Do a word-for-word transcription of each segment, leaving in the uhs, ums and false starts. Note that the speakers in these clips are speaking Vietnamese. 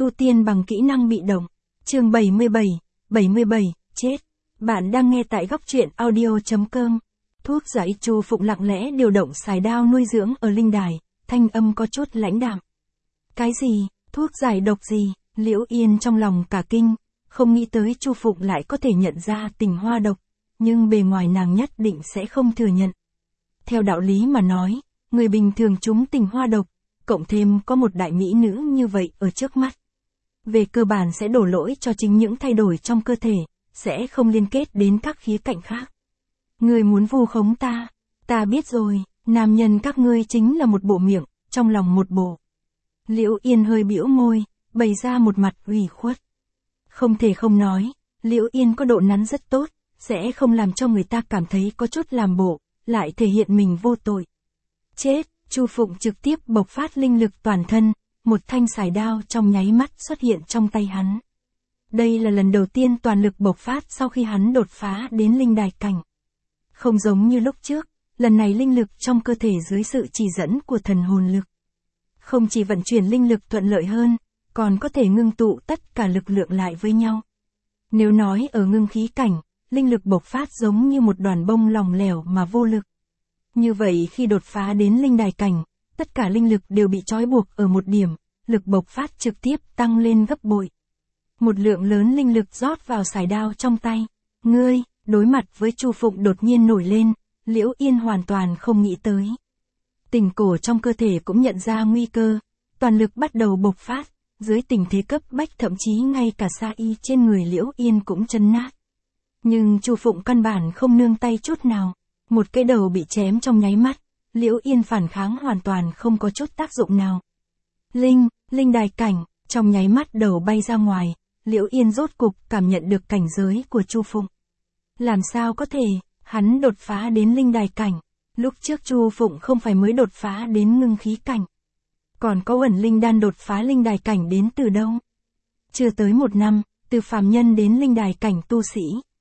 Tu tiên bằng kỹ năng bị động. Chương bảy mươi bảy, bảy mươi bảy, chết. Bạn đang nghe tại góc truyện audio chấm com. Thuốc giải Chu Phụng lặng lẽ điều động xài đao nuôi dưỡng ở linh đài, thanh âm có chút lãnh đạm. Cái gì, thuốc giải độc gì? Liễu Yên trong lòng cả kinh, không nghĩ tới Chu Phụng lại có thể nhận ra tình hoa độc, nhưng bề ngoài nàng nhất định sẽ không thừa nhận. Theo đạo lý mà nói, người bình thường trúng tình hoa độc, cộng thêm có một đại mỹ nữ như vậy ở trước mắt. Về cơ bản sẽ đổ lỗi cho chính những thay đổi trong cơ thể, sẽ không liên kết đến các khía cạnh khác. Người muốn vu khống ta, ta biết rồi, nam nhân các ngươi chính là một bộ miệng, trong lòng một bộ. Liễu Yên hơi bĩu môi, bày ra một mặt ủy khuất. Không thể không nói, Liễu Yên có độ nắn rất tốt, sẽ không làm cho người ta cảm thấy có chút làm bộ, lại thể hiện mình vô tội. Chết, Chu Phụng trực tiếp bộc phát linh lực toàn thân, một thanh sải đao trong nháy mắt xuất hiện trong tay hắn. Đây là lần đầu tiên toàn lực bộc phát sau khi hắn đột phá đến linh đài cảnh. Không giống như lúc trước, lần này linh lực trong cơ thể dưới sự chỉ dẫn của thần hồn lực. Không chỉ vận chuyển linh lực thuận lợi hơn, còn có thể ngưng tụ tất cả lực lượng lại với nhau. Nếu nói ở ngưng khí cảnh, linh lực bộc phát giống như một đoàn bông lỏng lẻo mà vô lực. Như vậy khi đột phá đến linh đài cảnh, tất cả linh lực đều bị trói buộc ở một điểm, lực bộc phát trực tiếp tăng lên gấp bội. Một lượng lớn linh lực rót vào sải đao trong tay. Ngươi, đối mặt với Chu Phụng đột nhiên nổi lên, Liễu Yên hoàn toàn không nghĩ tới. Tình cổ trong cơ thể cũng nhận ra nguy cơ, toàn lực bắt đầu bộc phát, dưới tình thế cấp bách thậm chí ngay cả sa y trên người Liễu Yên cũng chấn nát. Nhưng Chu Phụng căn bản không nương tay chút nào, một cái đầu bị chém trong nháy mắt, Liễu Yên phản kháng hoàn toàn không có chút tác dụng nào. Linh, linh đài cảnh, trong nháy mắt đầu bay ra ngoài, Liễu Yên rốt cục cảm nhận được cảnh giới của Chu Phụng. Làm sao có thể, hắn đột phá đến linh đài cảnh, lúc trước Chu Phụng không phải mới đột phá đến ngưng khí cảnh. Còn có Uẩn Linh Đan đột phá linh đài cảnh đến từ đâu? Chưa tới một năm, từ phàm nhân đến linh đài cảnh tu sĩ.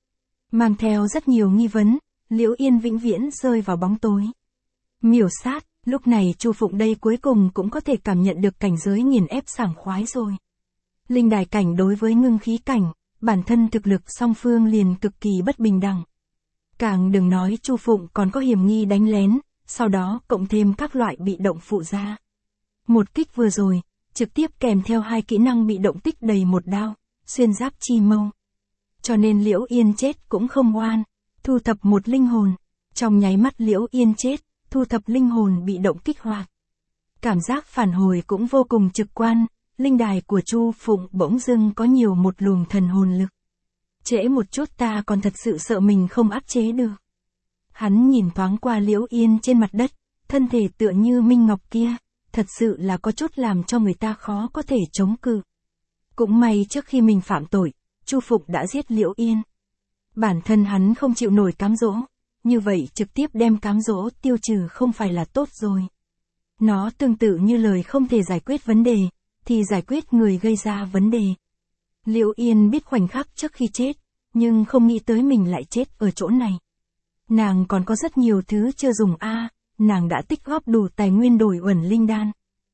Mang theo rất nhiều nghi vấn, Liễu Yên vĩnh viễn rơi vào bóng tối. Miểu sát, lúc này Chu Phụng đây cuối cùng cũng có thể cảm nhận được cảnh giới nghiền ép sảng khoái rồi. Linh đài cảnh đối với ngưng khí cảnh, bản thân thực lực song phương liền cực kỳ bất bình đẳng. Càng đừng nói Chu Phụng còn có hiểm nghi đánh lén, sau đó cộng thêm các loại bị động phụ ra. Một kích vừa rồi, trực tiếp kèm theo hai kỹ năng bị động tích đầy một đao, xuyên giáp chi mâu. Cho nên Liễu Yên chết cũng không oan, thu thập một linh hồn. Trong nháy mắt Liễu Yên chết, thu thập linh hồn bị động kích hoạt. Cảm giác phản hồi cũng vô cùng trực quan, linh đài của Chu Phụng bỗng dưng có nhiều một luồng thần hồn lực. Trễ một chút ta còn thật sự sợ mình không áp chế được. Hắn nhìn thoáng qua Liễu Yên trên mặt đất, thân thể tựa như minh ngọc kia, thật sự là có chút làm cho người ta khó có thể chống cự. Cũng may trước khi mình phạm tội, Chu Phụng đã giết Liễu Yên. Bản thân hắn không chịu nổi cám dỗ, như vậy trực tiếp đem cám dỗ tiêu trừ không phải là tốt rồi. Nó tương tự như lời không thể giải quyết vấn đề, thì giải quyết người gây ra vấn đề. Liễu Yên biết khoảnh khắc trước khi chết, nhưng không nghĩ tới mình lại chết ở chỗ này. Nàng còn có rất nhiều thứ chưa dùng a, à, nàng đã tích góp đủ tài nguyên đổi Uẩn Linh Đan.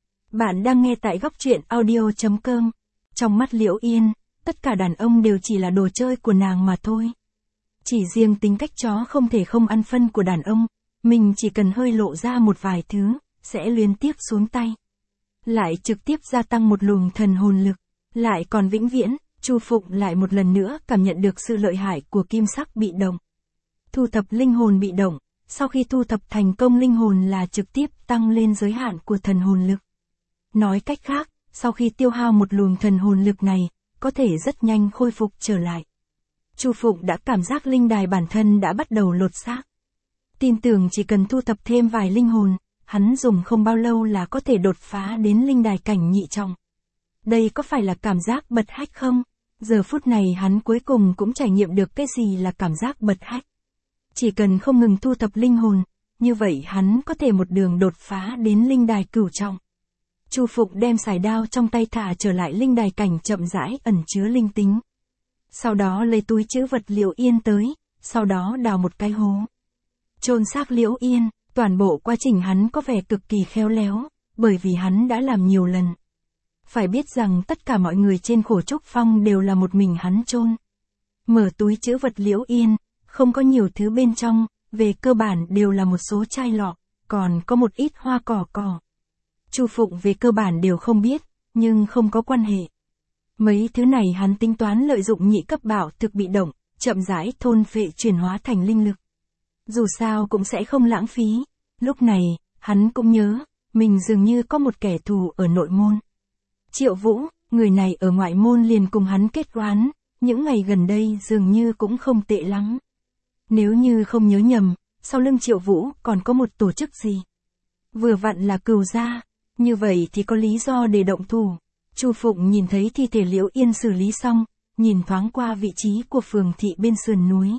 Bạn đang nghe tại góc truyện audio chấm com. Trong mắt Liễu Yên, tất cả đàn ông đều chỉ là đồ chơi của nàng mà thôi. Chỉ riêng tính cách chó không thể không ăn phân của đàn ông, mình chỉ cần hơi lộ ra một vài thứ, sẽ liên tiếp xuống tay. Lại trực tiếp gia tăng một luồng thần hồn lực, lại còn vĩnh viễn, Chu Phụng lại một lần nữa cảm nhận được sự lợi hại của kim sắc bị động. Thu thập linh hồn bị động, sau khi thu thập thành công linh hồn là trực tiếp tăng lên giới hạn của thần hồn lực. Nói cách khác, sau khi tiêu hao một luồng thần hồn lực này, có thể rất nhanh khôi phục trở lại. Chu Phụng đã cảm giác linh đài bản thân đã bắt đầu lột xác. Tin tưởng chỉ cần thu thập thêm vài linh hồn, hắn dùng không bao lâu là có thể đột phá đến linh đài cảnh nhị trọng. Đây có phải là cảm giác bật hách không? Giờ phút này hắn cuối cùng cũng trải nghiệm được cái gì là cảm giác bật hách. Chỉ cần không ngừng thu thập linh hồn, như vậy hắn có thể một đường đột phá đến linh đài cửu trọng. Chu Phụng đem sải đao trong tay thả trở lại linh đài cảnh chậm rãi ẩn chứa linh tính. Sau đó lấy túi trữ vật Liễu Yên tới, sau đó đào một cái hố. Chôn xác Liễu Yên, toàn bộ quá trình hắn có vẻ cực kỳ khéo léo, bởi vì hắn đã làm nhiều lần. Phải biết rằng tất cả mọi người trên Khổ Trúc Phong đều là một mình hắn chôn. Mở túi trữ vật Liễu Yên, không có nhiều thứ bên trong, về cơ bản đều là một số chai lọ, còn có một ít hoa cỏ cỏ. Chu Phụng về cơ bản đều không biết, nhưng không có quan hệ. Mấy thứ này hắn tính toán lợi dụng nhị cấp bảo thực bị động, chậm rãi thôn phệ chuyển hóa thành linh lực. Dù sao cũng sẽ không lãng phí. Lúc này, hắn cũng nhớ, mình dường như có một kẻ thù ở nội môn. Triệu Vũ, người này ở ngoại môn liền cùng hắn kết oán, những ngày gần đây dường như cũng không tệ lắm. Nếu như không nhớ nhầm, sau lưng Triệu Vũ còn có một tổ chức gì? Vừa vặn là Cừu gia, như vậy thì có lý do để động thủ. Chu Phụng nhìn thấy thi thể Liễu Yên xử lý xong, nhìn thoáng qua vị trí của phường thị bên sườn núi.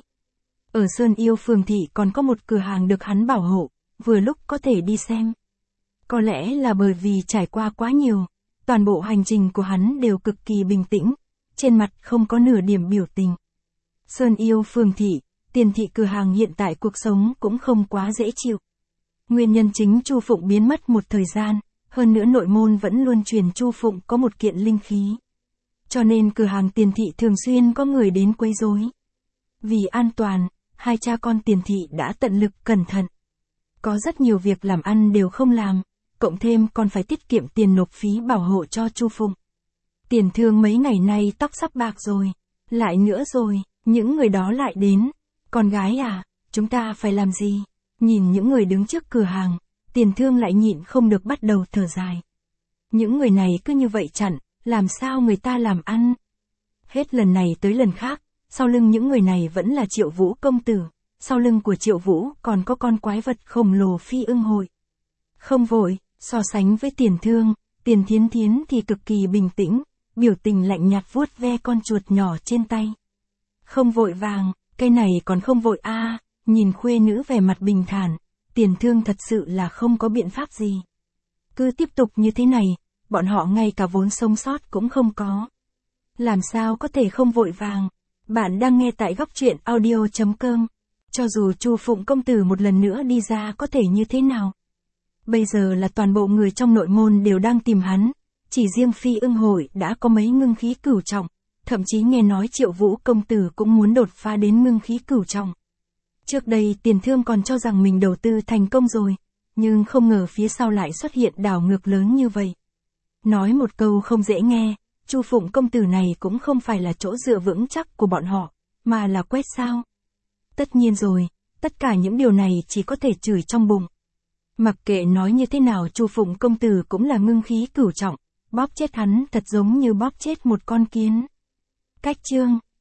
Ở Sơn Yêu phường thị còn có một cửa hàng được hắn bảo hộ, vừa lúc có thể đi xem. Có lẽ là bởi vì trải qua quá nhiều, toàn bộ hành trình của hắn đều cực kỳ bình tĩnh, trên mặt không có nửa điểm biểu tình. Sơn Yêu phường thị, tiền thị cửa hàng hiện tại cuộc sống cũng không quá dễ chịu. Nguyên nhân chính Chu Phụng biến mất một thời gian, hơn nữa nội môn vẫn luôn truyền Chu Phụng có một kiện linh khí. Cho nên cửa hàng tiền thị thường xuyên có người đến quấy rối. Vì an toàn, hai cha con tiền thị đã tận lực cẩn thận. Có rất nhiều việc làm ăn đều không làm, cộng thêm còn phải tiết kiệm tiền nộp phí bảo hộ cho Chu Phụng. Tiền thương mấy ngày nay tóc sắp bạc rồi, lại nữa rồi, những người đó lại đến. Con gái à, chúng ta phải làm gì? Nhìn những người đứng trước cửa hàng, tiền thương lại nhịn không được bắt đầu thở dài. Những người này cứ như vậy chặn, làm sao người ta làm ăn? Hết lần này tới lần khác, sau lưng những người này vẫn là Triệu Vũ công tử, sau lưng của Triệu Vũ còn có con quái vật khổng lồ Phi Ưng Hội. Không vội, so sánh với tiền thương, tiền thiến thiến thì cực kỳ bình tĩnh, biểu tình lạnh nhạt vuốt ve con chuột nhỏ trên tay. Không vội vàng, cái này còn không vội a à, nhìn khuê nữ vẻ mặt bình thản, tiền thương thật sự là không có biện pháp gì. Cứ tiếp tục như thế này, bọn họ ngay cả vốn sống sót cũng không có. Làm sao có thể không vội vàng? Bạn đang nghe tại góc truyện audio chấm com. Cho dù Chu Phụng công tử một lần nữa đi ra có thể như thế nào? Bây giờ là toàn bộ người trong nội môn đều đang tìm hắn, chỉ riêng Phi Ưng Hội đã có mấy ngưng khí cửu trọng, thậm chí nghe nói Triệu Vũ công tử cũng muốn đột phá đến ngưng khí cửu trọng. Trước đây tiền thương còn cho rằng mình đầu tư thành công rồi, nhưng không ngờ phía sau lại xuất hiện đảo ngược lớn như vậy. Nói một câu không dễ nghe, Chu Phụng công tử này cũng không phải là chỗ dựa vững chắc của bọn họ, mà là quét sao. Tất nhiên rồi, tất cả những điều này chỉ có thể chửi trong bụng. Mặc kệ nói như thế nào Chu Phụng công tử cũng là ngưng khí cửu trọng, bóp chết hắn thật giống như bóp chết một con kiến. Cách chương